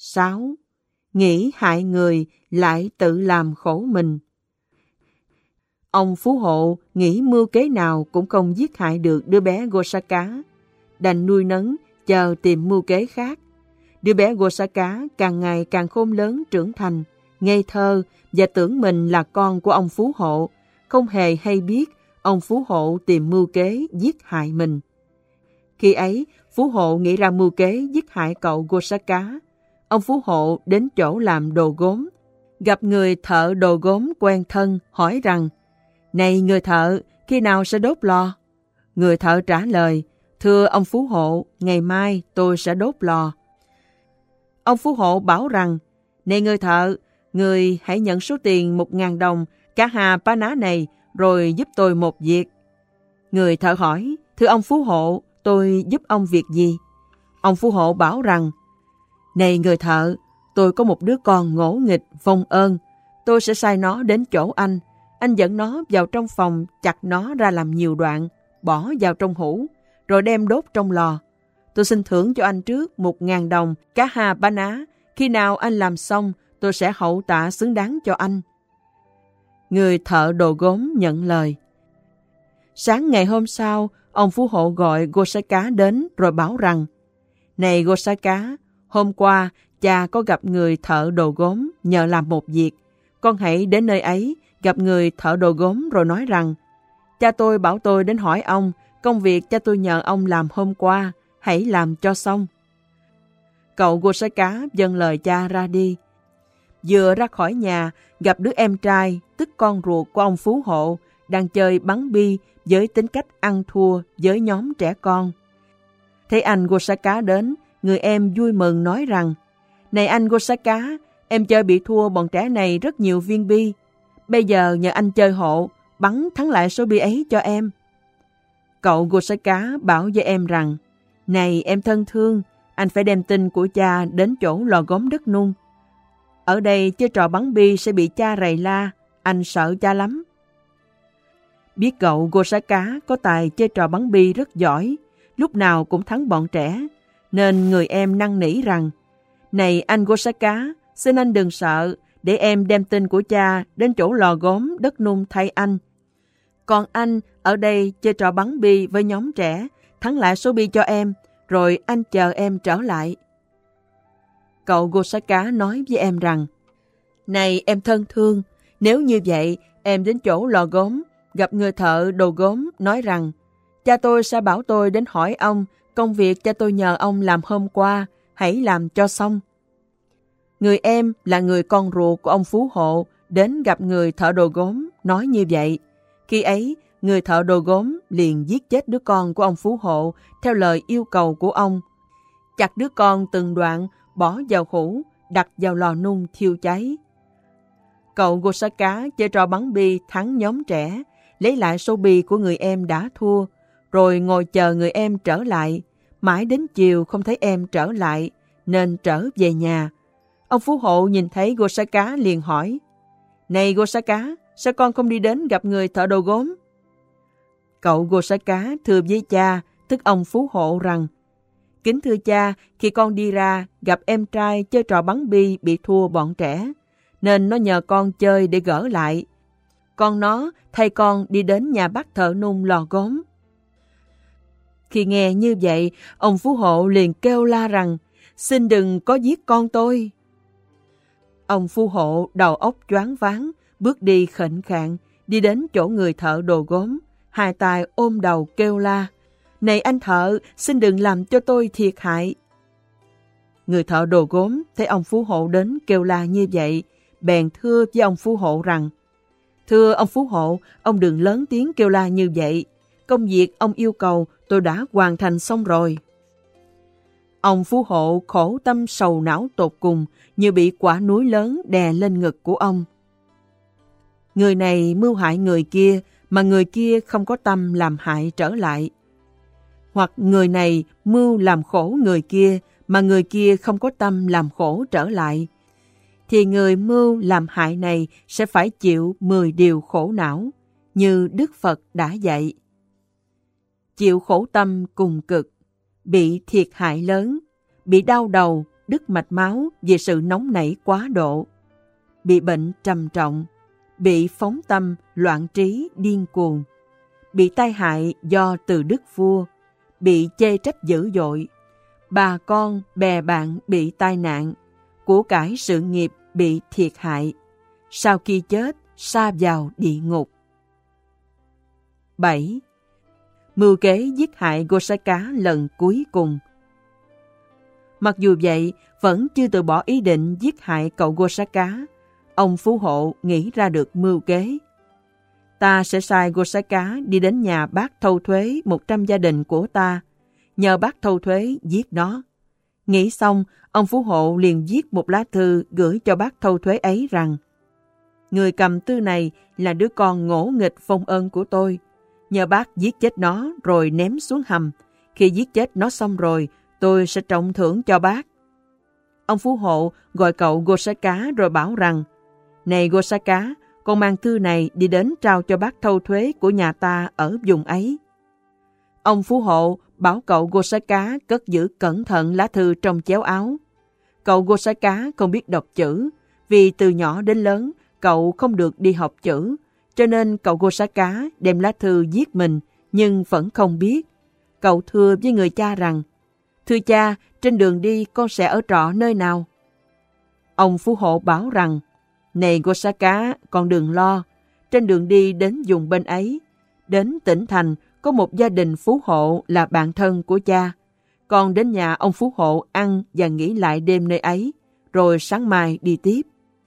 6. Nghĩ hại người lại tự làm khổ mình. Ông phú hộ nghĩ mưu kế nào cũng không giết hại được đứa bé Gosaka, đành nuôi nấng chờ tìm mưu kế khác. Đứa bé Gosaka càng ngày càng khôn lớn trưởng thành, ngây thơ và tưởng mình là con của ông phú hộ, không hề hay biết ông phú hộ tìm mưu kế giết hại mình. Khi ấy, phú hộ nghĩ ra mưu kế giết hại cậu Gosaka. Ông phú hộ đến chỗ làm đồ gốm, gặp người thợ đồ gốm quen thân, hỏi rằng: "Này người thợ, khi nào sẽ đốt lò?" Người thợ trả lời: "Thưa ông phú hộ, ngày mai tôi sẽ đốt lò." Ông phú hộ bảo rằng: "Này người thợ, người hãy nhận số tiền 1.000 đồng cả hà pa ná này rồi giúp tôi một việc." Người thợ hỏi: "Thưa ông phú hộ, tôi giúp ông việc gì?" Ông phú hộ bảo rằng: "Này người thợ, tôi có một đứa con ngỗ nghịch, vong ơn. Tôi sẽ sai nó đến chỗ anh. Anh dẫn nó vào trong phòng, chặt nó ra làm nhiều đoạn, bỏ vào trong hũ, rồi đem đốt trong lò. Tôi xin thưởng cho anh trước 1.000 đồng cá hà pa ná. Khi nào anh làm xong, tôi sẽ hậu tạ xứng đáng cho anh." Người thợ đồ gốm nhận lời. Sáng ngày hôm sau, ông phú hộ gọi Gosaka đến rồi bảo rằng: "Này Gosaka, hôm qua cha có gặp người thợ đồ gốm nhờ làm một việc. Con hãy đến nơi ấy, gặp người thợ đồ gốm rồi nói rằng: cha tôi bảo tôi đến hỏi ông, công việc cha tôi nhờ ông làm hôm qua, hãy làm cho xong." Cậu Gosaka vâng lời cha ra đi. Vừa ra khỏi nhà, gặp đứa em trai, tức con ruột của ông phú hộ, đang chơi bắn bi với tính cách ăn thua với nhóm trẻ con. Thấy anh Gosaka đến, người em vui mừng nói rằng: "Này anh Gosaka, em chơi bị thua bọn trẻ này rất nhiều viên bi. Bây giờ nhờ anh chơi hộ, bắn thắng lại số bi ấy cho em." Cậu Gosaka bảo với em rằng: "Này em thân thương, anh phải đem tin của cha đến chỗ lò gốm đất nung. Ở đây chơi trò bắn bi sẽ bị cha rầy la, anh sợ cha lắm." Biết cậu Gosaka có tài chơi trò bắn bi rất giỏi, lúc nào cũng thắng bọn trẻ, nên người em năn nỉ rằng: "Này anh Gosaka, xin anh đừng sợ, để em đem tin của cha đến chỗ lò gốm đất nung thay anh. Còn anh ở đây chơi trò bắn bi với nhóm trẻ, thắng lại số bi cho em, rồi anh chờ em trở lại." Cậu Gosaka nói với em rằng: "Này em thân thương, nếu như vậy, em đến chỗ lò gốm, gặp người thợ đồ gốm nói rằng: cha tôi sẽ bảo tôi đến hỏi ông, công việc cha tôi nhờ ông làm hôm qua, hãy làm cho xong." Người em là người con ruột của ông phú hộ, đến gặp người thợ đồ gốm nói như vậy. Khi ấy, người thợ đồ gốm liền giết chết đứa con của ông phú hộ theo lời yêu cầu của ông. Chặt đứa con từng đoạn, bỏ vào hũ, đặt vào lò nung thiêu cháy. Cậu Gosaka chơi trò bắn bi thắng nhóm trẻ, lấy lại số bi của người em đã thua, rồi ngồi chờ người em trở lại. Mãi đến chiều không thấy em trở lại, nên trở về nhà. Ông phú hộ nhìn thấy Gosaka liền hỏi: "Này Gosaka, sao con không đi đến gặp người thợ đồ gốm?" Cậu Gosaka thưa với cha, tức ông phú hộ rằng: "Kính thưa cha, khi con đi ra, gặp em trai chơi trò bắn bi bị thua bọn trẻ, nên nó nhờ con chơi để gỡ lại. Con nó thay con đi đến nhà bác thợ nung lò gốm." Khi nghe như vậy, ông phú hộ liền kêu la rằng: "Xin đừng có giết con tôi." Ông phú hộ đầu óc choáng váng, bước đi khệnh khạng, đi đến chỗ người thợ đồ gốm, hai tay ôm đầu kêu la: "Này anh thợ, xin đừng làm cho tôi thiệt hại." Người thợ đồ gốm thấy ông phú hộ đến kêu la như vậy, bèn thưa với ông phú hộ rằng: "Thưa ông phú hộ, ông đừng lớn tiếng kêu la như vậy. Công việc ông yêu cầu tôi đã hoàn thành xong rồi." Ông phú hộ khổ tâm sầu não tột cùng, như bị quả núi lớn đè lên ngực của ông. Người này mưu hại người kia, mà người kia không có tâm làm hại trở lại. Hoặc người này mưu làm khổ người kia, mà người kia không có tâm làm khổ trở lại, thì người mưu làm hại này sẽ phải chịu 10 điều khổ não, như Đức Phật đã dạy. Chịu khổ tâm cùng cực, bị thiệt hại lớn, bị đau đầu, đứt mạch máu vì sự nóng nảy quá độ, bị bệnh trầm trọng, bị phóng tâm, loạn trí, điên cuồng, bị tai hại do từ đức vua, bị chê trách dữ dội, bà con, bè bạn bị tai nạn, của cải sự nghiệp bị thiệt hại, sau khi chết sa vào địa ngục. 7. Mưu kế giết hại Gosaka lần cuối cùng. Mặc dù vậy, vẫn chưa từ bỏ ý định giết hại cậu Gosaka, ông phú hộ nghĩ ra được mưu kế. Ta sẽ sai Gosaka đi đến nhà bác thâu thuế 100 gia đình của ta, nhờ bác thâu thuế giết nó. Nghĩ xong, ông phú hộ liền viết một lá thư gửi cho bác thâu thuế ấy rằng: người cầm thư này là đứa con ngỗ nghịch phong ân của tôi. Nhờ bác giết chết nó rồi ném xuống hầm. Khi giết chết nó xong rồi, tôi sẽ trọng thưởng cho bác. Ông phú hộ gọi cậu Gosaka rồi bảo rằng: này Gosaka, con mang thư này đi đến trao cho bác thâu thuế của nhà ta ở vùng ấy. Ông phú hộ bảo cậu Gosaka cất giữ cẩn thận lá thư trong chéo áo. Cậu Gosaka không biết đọc chữ, vì từ nhỏ đến lớn cậu không được đi học chữ, cho nên cậu Gosaka đem lá thư giết mình nhưng vẫn không biết. Cậu thưa với người cha rằng: thưa cha, trên đường đi con sẽ ở trọ nơi nào? Ông phú hộ bảo rằng: này Gosaka, con đừng lo. Trên đường đi đến vùng bên ấy, đến tỉnh thành có một gia đình phú hộ là bạn thân của cha. Con đến nhà ông phú hộ ăn và nghỉ lại đêm nơi ấy, rồi sáng mai đi tiếp.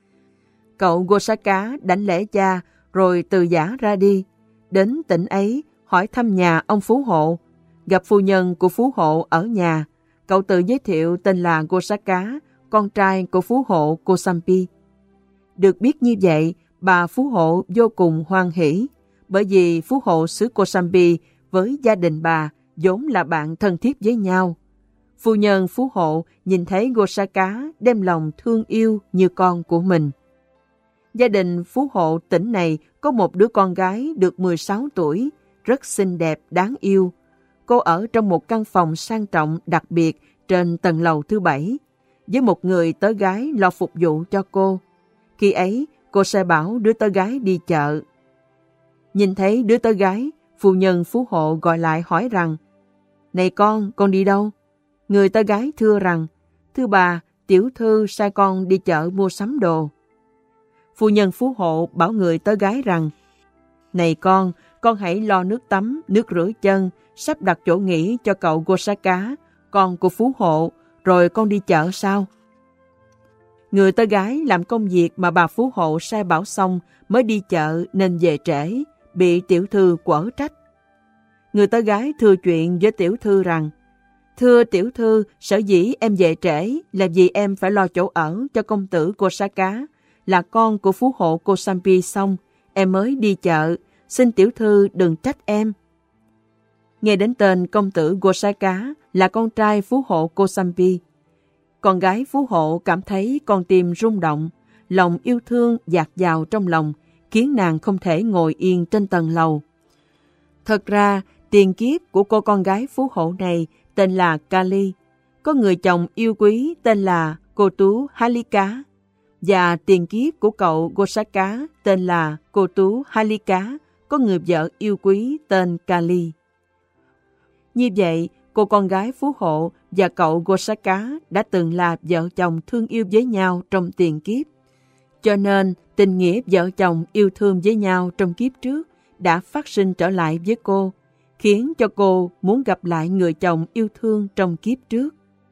Cậu Gosaka đảnh lễ cha rồi từ giã ra đi. Đến tỉnh ấy hỏi thăm nhà ông phú hộ. Gặp phu nhân của phú hộ ở nhà. Cậu tự giới thiệu tên là Gosaka, con trai của phú hộ Kosampi. Được biết như vậy, bà phú hộ vô cùng hoan hỷ, bởi vì phú hộ xứ Kosambi với gia đình bà vốn là bạn thân thiết với nhau. Phu nhân phú hộ nhìn thấy Gosaka đem lòng thương yêu như con của mình. Gia đình phú hộ tỉnh này có một đứa con gái được 16 tuổi, rất xinh đẹp, đáng yêu. Cô ở trong một căn phòng sang trọng đặc biệt trên tầng lầu thứ 7, với một người tớ gái lo phục vụ cho cô. Khi ấy, cô sẽ bảo đứa tớ gái đi chợ. Nhìn thấy đứa tớ gái, phu nhân phú hộ gọi lại hỏi rằng: này con đi đâu? Người tớ gái thưa rằng: thưa bà, tiểu thư sai con đi chợ mua sắm đồ. Phu nhân phú hộ bảo người tớ gái rằng: này con hãy lo nước tắm, nước rửa chân, sắp đặt chỗ nghỉ cho cậu Gosaka, con của phú hộ, rồi con đi chợ sau. Người tớ gái làm công việc mà bà phú hộ sai bảo xong mới đi chợ nên về trễ, bị tiểu thư quở trách. Người tớ gái thưa chuyện với tiểu thư rằng: thưa tiểu thư, sở dĩ em về trễ là vì em phải lo chỗ ở cho công tử Gosaka, là con của phú hộ Kosampi xong, em mới đi chợ, xin tiểu thư đừng trách em. Nghe đến tên công tử Gosaka là con trai phú hộ Kosampi, con gái phú hộ cảm thấy con tim rung động, lòng yêu thương dạt dào trong lòng, khiến nàng không thể ngồi yên trên tầng lầu. Thật ra, tiền kiếp của cô con gái phú hộ này tên là Kali, có người chồng yêu quý tên là cô tú Halika, và tiền kiếp của cậu Gosaka tên là cô tú Halika, có người vợ yêu quý tên Kali. Như vậy, cô con gái phú hộ và cậu Gosaka đã từng là vợ chồng thương yêu với nhau trong tiền kiếp. Cho nên, tình nghĩa vợ chồng yêu thương với nhau trong kiếp trước đã phát sinh trở lại với cô, khiến cho cô muốn gặp lại người chồng yêu thương trong kiếp trước.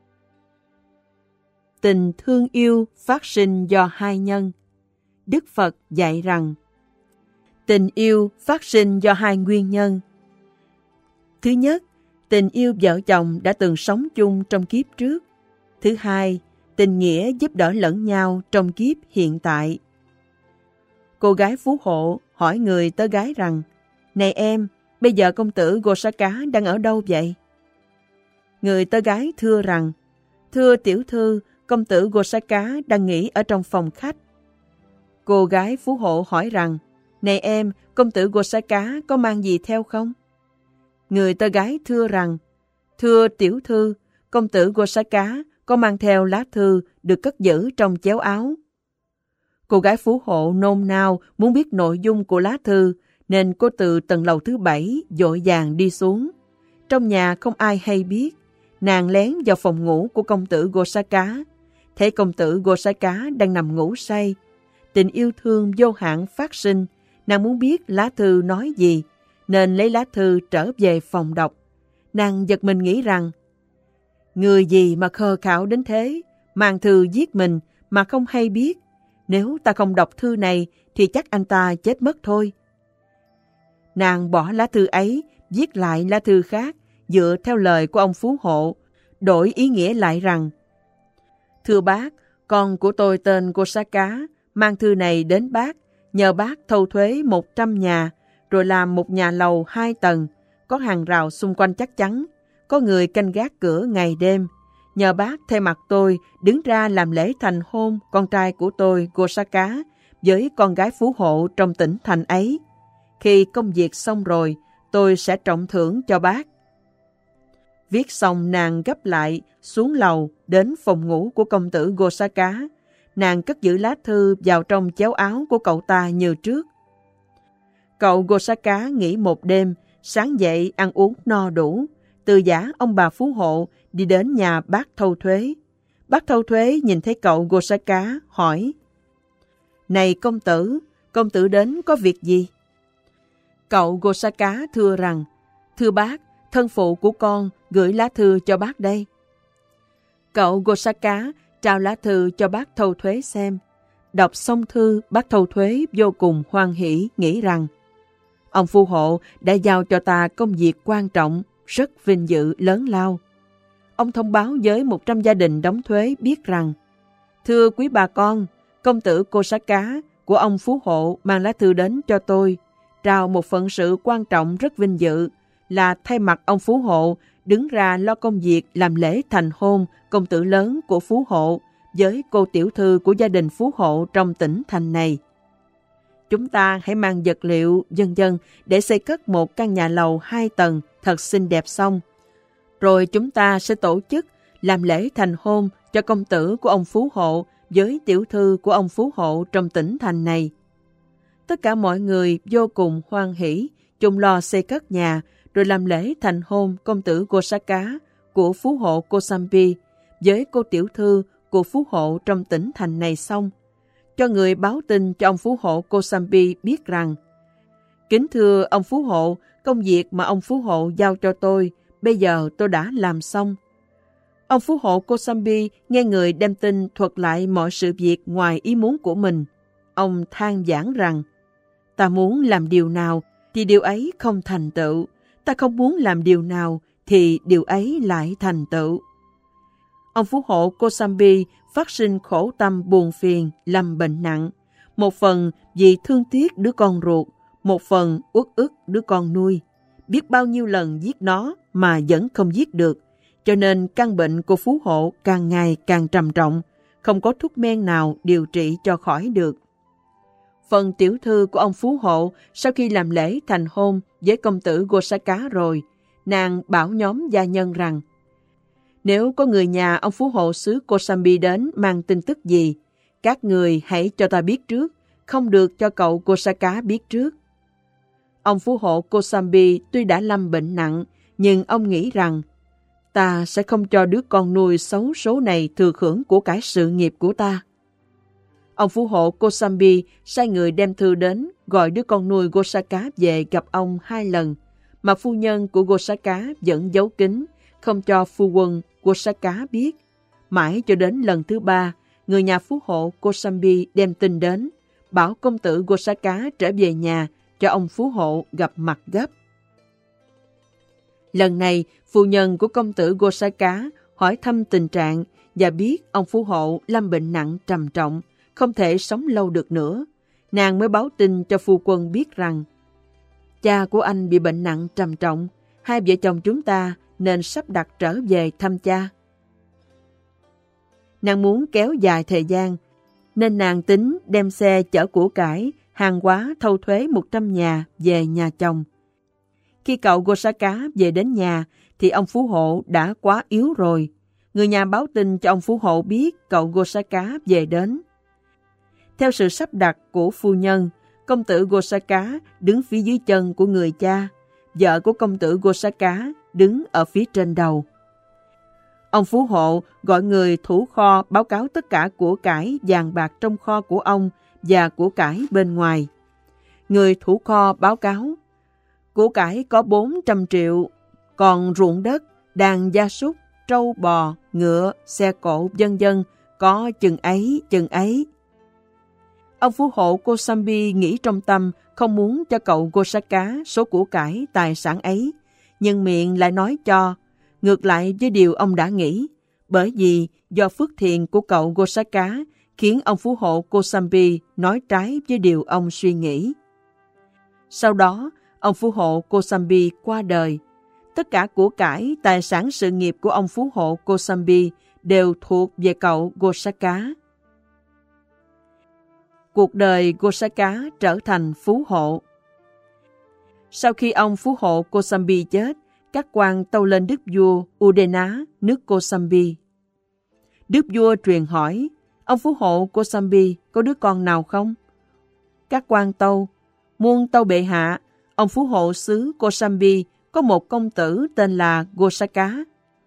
Tình thương yêu phát sinh do hai nhân. Đức Phật dạy rằng, tình yêu phát sinh do hai nguyên nhân. Thứ nhất, tình yêu vợ chồng đã từng sống chung trong kiếp trước. Thứ hai, tình nghĩa giúp đỡ lẫn nhau trong kiếp hiện tại. Cô gái phú hộ hỏi người tớ gái rằng: này em, bây giờ công tử Gosaka đang ở đâu vậy? Người tớ gái thưa rằng: thưa tiểu thư, công tử Gosaka đang nghỉ ở trong phòng khách. Cô gái phú hộ hỏi rằng: này em, công tử Gosaka có mang gì theo không? Người tớ gái thưa rằng: thưa tiểu thư, công tử Gosaka có mang theo lá thư được cất giữ trong chéo áo. Cô gái phú hộ nôn nao muốn biết nội dung của lá thư, nên cô từ tầng lầu thứ 7 vội vàng đi xuống. Trong nhà không ai hay biết, nàng lén vào phòng ngủ của công tử Gosaka. Thấy công tử Gosaka đang nằm ngủ say. Tình yêu thương vô hạn phát sinh, nàng muốn biết lá thư nói gì, nên lấy lá thư trở về phòng đọc. Nàng giật mình nghĩ rằng, người gì mà khờ khạo đến thế, mang thư giết mình mà không hay biết. Nếu ta không đọc thư này thì chắc anh ta chết mất thôi. Nàng bỏ lá thư ấy, viết lại lá thư khác, dựa theo lời của ông phú hộ, đổi ý nghĩa lại rằng: Thưa bác, con của tôi tên Gosaka, mang thư này đến bác, nhờ bác thâu thuế 100 nhà, rồi làm một nhà lầu 2 tầng, có hàng rào xung quanh chắc chắn, có người canh gác cửa ngày đêm. Nhờ bác thay mặt tôi đứng ra làm lễ thành hôn con trai của tôi Gosaka với con gái phú hộ trong tỉnh thành ấy. Khi công việc xong rồi, tôi sẽ trọng thưởng cho bác. Viết xong nàng gấp lại, xuống lầu, đến phòng ngủ của công tử Gosaka. Nàng cất giữ lá thư vào trong chéo áo của cậu ta như trước. Cậu Gosaka nghỉ một đêm, sáng dậy ăn uống no đủ, từ giã ông bà phú hộ đi đến nhà bác thâu thuế. Bác thâu thuế nhìn thấy cậu Gosaka, hỏi: Này công tử đến có việc gì? Cậu Gosaka thưa rằng: Thưa bác, thân phụ của con gửi lá thư cho bác đây. Cậu Gosaka trao lá thư cho bác thâu thuế xem. Đọc xong thư, bác thâu thuế vô cùng hoan hỉ, nghĩ rằng: Ông phú hộ đã giao cho ta công việc quan trọng, rất vinh dự lớn lao. Ông thông báo với 100 gia đình đóng thuế biết rằng: Thưa quý bà con, công tử Gosaka của ông phú hộ mang lá thư đến cho tôi, trao một phận sự quan trọng rất vinh dự, là thay mặt ông phú hộ đứng ra lo công việc làm lễ thành hôn công tử lớn của phú hộ với cô tiểu thư của gia đình phú hộ trong tỉnh thành này. Chúng ta hãy mang vật liệu vân vân để xây cất một căn nhà lầu 2 tầng thật xinh đẹp xong. Rồi chúng ta sẽ tổ chức làm lễ thành hôn cho công tử của ông phú hộ với tiểu thư của ông phú hộ trong tỉnh thành này. Tất cả mọi người vô cùng hoan hỉ, chung lo xây cất nhà, rồi làm lễ thành hôn công tử Gosaka của phú hộ Kosambi với cô tiểu thư của phú hộ trong tỉnh thành này xong, cho người báo tin cho ông phú hộ Kosambi biết rằng: Kính thưa ông phú hộ, công việc mà ông phú hộ giao cho tôi, bây giờ tôi đã làm xong. Ông phú hộ Kosambi nghe người đem tin thuật lại mọi sự việc ngoài ý muốn của mình. Ông than vãn rằng: Ta muốn làm điều nào thì điều ấy không thành tựu, ta không muốn làm điều nào thì điều ấy lại thành tựu. Ông phú hộ Kosambi phát sinh khổ tâm buồn phiền, lâm bệnh nặng, một phần vì thương tiếc đứa con ruột, một phần uất ức đứa con nuôi. Biết bao nhiêu lần giết nó mà vẫn không giết được, cho nên căn bệnh của phú hộ càng ngày càng trầm trọng, không có thuốc men nào điều trị cho khỏi được. Phần tiểu thư của ông phú hộ sau khi làm lễ thành hôn với công tử Gosaka rồi, nàng bảo nhóm gia nhân rằng: Nếu có người nhà ông phú hộ xứ Kosambi đến mang tin tức gì, các người hãy cho ta biết trước, không được cho cậu Gosaka biết trước. Ông phú hộ Kosambi tuy đã lâm bệnh nặng, nhưng ông nghĩ rằng: Ta sẽ không cho đứa con nuôi xấu số này thừa hưởng của cải sự nghiệp của ta. Ông phú hộ Kosambi sai người đem thư đến, gọi đứa con nuôi Gosaka về gặp ông 2 lần, mà phu nhân của Gosaka vẫn giấu kín, không cho phu quân Gosaka biết. Mãi cho đến lần thứ 3, người nhà phú hộ Kosambi đem tin đến, bảo công tử Gosaka trở về nhà cho ông phú hộ gặp mặt gấp. Lần này, phu nhân của công tử Gosaka hỏi thăm tình trạng và biết ông phú hộ lâm bệnh nặng trầm trọng, không thể sống lâu được nữa. Nàng mới báo tin cho phu quân biết rằng: Cha của anh bị bệnh nặng trầm trọng, hai vợ chồng chúng ta nên sắp đặt trở về thăm cha. Nàng muốn kéo dài thời gian, nên nàng tính đem xe chở của cải, hàng hóa thâu thuế 100 nhà về nhà chồng. Khi cậu Gosaka về đến nhà, thì ông phú hộ đã quá yếu rồi. Người nhà báo tin cho ông phú hộ biết cậu Gosaka về đến. Theo sự sắp đặt của phu nhân, công tử Gosaka đứng phía dưới chân của người cha, vợ của công tử Gosaka đứng ở phía trên đầu. Ông phú hộ gọi người thủ kho báo cáo tất cả của cải vàng bạc trong kho của ông và của cải bên ngoài. Người thủ kho báo cáo, của cải có 400 triệu, còn ruộng đất, đàn gia súc, trâu bò, ngựa, xe cộ, vân vân có chừng ấy. Ông phú hộ Kosambi nghĩ trong tâm không muốn cho cậu Gosaka số của cải tài sản ấy, nhưng miệng lại nói cho, ngược lại với điều ông đã nghĩ, bởi vì do phước thiện của cậu Gosaka khiến ông phú hộ Kosambi nói trái với điều ông suy nghĩ. Sau đó, ông phú hộ Kosambi qua đời. Tất cả của cải, tài sản sự nghiệp của ông phú hộ Kosambi đều thuộc về cậu Gosaka. Cuộc đời Gosaka trở thành phú hộ. Sau khi ông phú hộ Kosambi chết, các quan tâu lên đức vua Udena, nước Kosambi. Đức vua truyền hỏi, ông phú hộ Kosambi có đứa con nào không? Các quan tâu, muôn tâu bệ hạ, ông phú hộ xứ Kosambi có một công tử tên là Gosaka.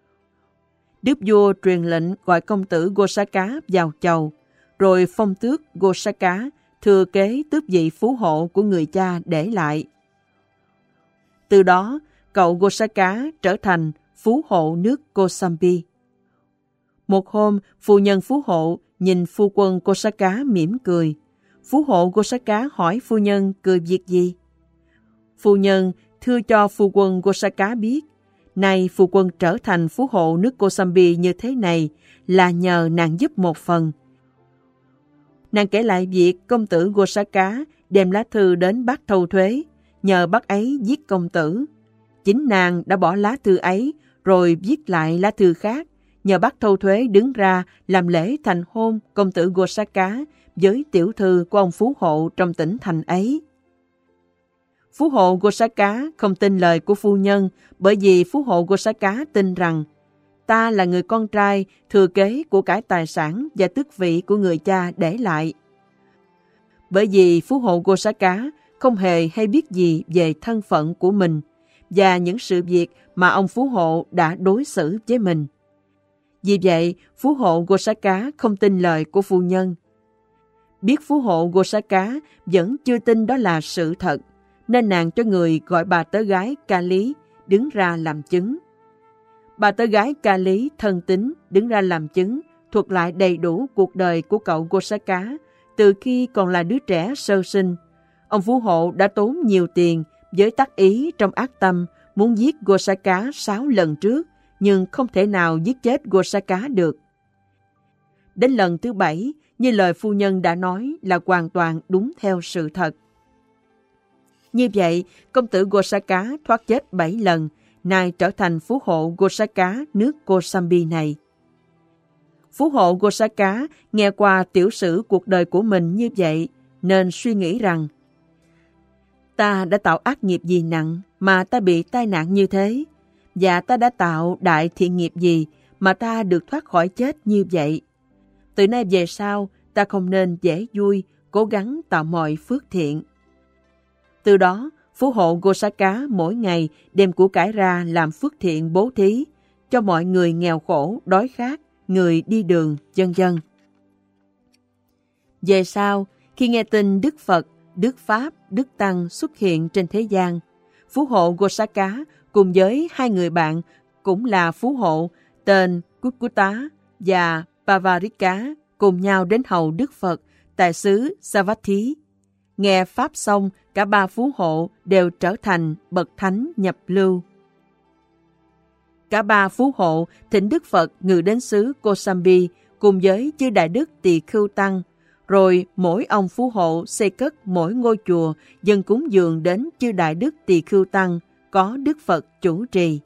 Đức vua truyền lệnh gọi công tử Gosaka vào chầu, rồi phong tước Gosaka thừa kế tước vị phú hộ của người cha để lại. Từ đó, cậu Gosaka trở thành phú hộ nước Kosambi. Một hôm, phu nhân phú hộ nhìn phu quân Gosaka mỉm cười. Phú hộ Gosaka hỏi phu nhân cười việc gì? Phu nhân thưa cho phu quân Gosaka biết, nay phu quân trở thành phú hộ nước Kosambi như thế này là nhờ nàng giúp một phần. Nàng kể lại việc công tử Gosaka đem lá thư đến bác thâu thuế, nhờ bác ấy giết công tử. Chính nàng đã bỏ lá thư ấy rồi viết lại lá thư khác, nhờ bác thâu thuế đứng ra làm lễ thành hôn công tử Gosaka với tiểu thư của ông phú hộ trong tỉnh thành ấy. Phú hộ Gosaka không tin lời của phu nhân, bởi vì phú hộ Gosaka tin rằng ta là người con trai thừa kế của cải tài sản và tước vị của người cha để lại. Bởi vì phú hộ Gosaka không hề hay biết gì về thân phận của mình và những sự việc mà ông phú hộ đã đối xử với mình. Vì vậy, phú hộ Gosaka không tin lời của phu nhân. Biết phú hộ Gosaka vẫn chưa tin đó là sự thật, nên nàng cho người gọi bà tớ gái Kali đứng ra làm chứng. Bà tớ gái Kali thân tín đứng ra làm chứng, thuật lại đầy đủ cuộc đời của cậu Gosaka từ khi còn là đứa trẻ sơ sinh. Ông phú hộ đã tốn nhiều tiền với tác ý trong ác tâm muốn giết Gosaka 6 lần trước, nhưng không thể nào giết chết Gosaka được. Đến lần thứ 7, như lời phu nhân đã nói là hoàn toàn đúng theo sự thật. Như vậy, công tử Gosaka thoát chết 7 lần, nay trở thành phú hộ Gosaka nước Kosambi này. Phú hộ Gosaka nghe qua tiểu sử cuộc đời của mình như vậy, nên suy nghĩ rằng ta đã tạo ác nghiệp gì nặng mà ta bị tai nạn như thế, và ta đã tạo đại thiện nghiệp gì mà ta được thoát khỏi chết như vậy. Từ nay về sau, ta không nên dễ vui, cố gắng tạo mọi phước thiện. Từ đó, phú hộ Gosaka mỗi ngày đem của cải ra làm phước thiện bố thí cho mọi người nghèo khổ, đói khát, người đi đường, vân vân. Về sau, khi nghe tin Đức Phật, Đức Pháp, Đức Tăng xuất hiện trên thế gian, phú hộ Gosaka cùng với 2 người bạn cũng là phú hộ tên Kukkuta và Pavarika cùng nhau đến hầu Đức Phật tại xứ Savatthi. Nghe Pháp xong, cả 3 phú hộ đều trở thành bậc thánh nhập lưu. Cả 3 phú hộ thỉnh Đức Phật ngự đến xứ Kosambi cùng với chư Đại Đức Tỳ Khưu Tăng, rồi mỗi ông phú hộ xây cất mỗi ngôi chùa dâng cúng dường đến chư Đại Đức Tỳ Khưu Tăng có Đức Phật chủ trì.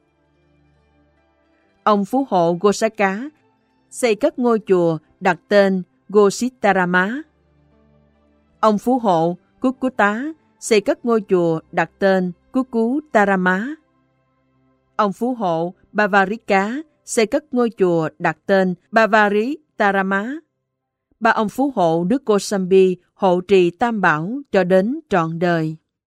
Ông phú hộ Gosaka xây cất ngôi chùa đặt tên Gositarama. Ông phú hộ Kukkuta xây cất ngôi chùa đặt tên Kukkutarama. Ông phú hộ Bavarika xây cất ngôi chùa đặt tên Bavari Tarama. Ba ông phú hộ nước Kosambi hộ trì Tam Bảo cho đến trọn đời.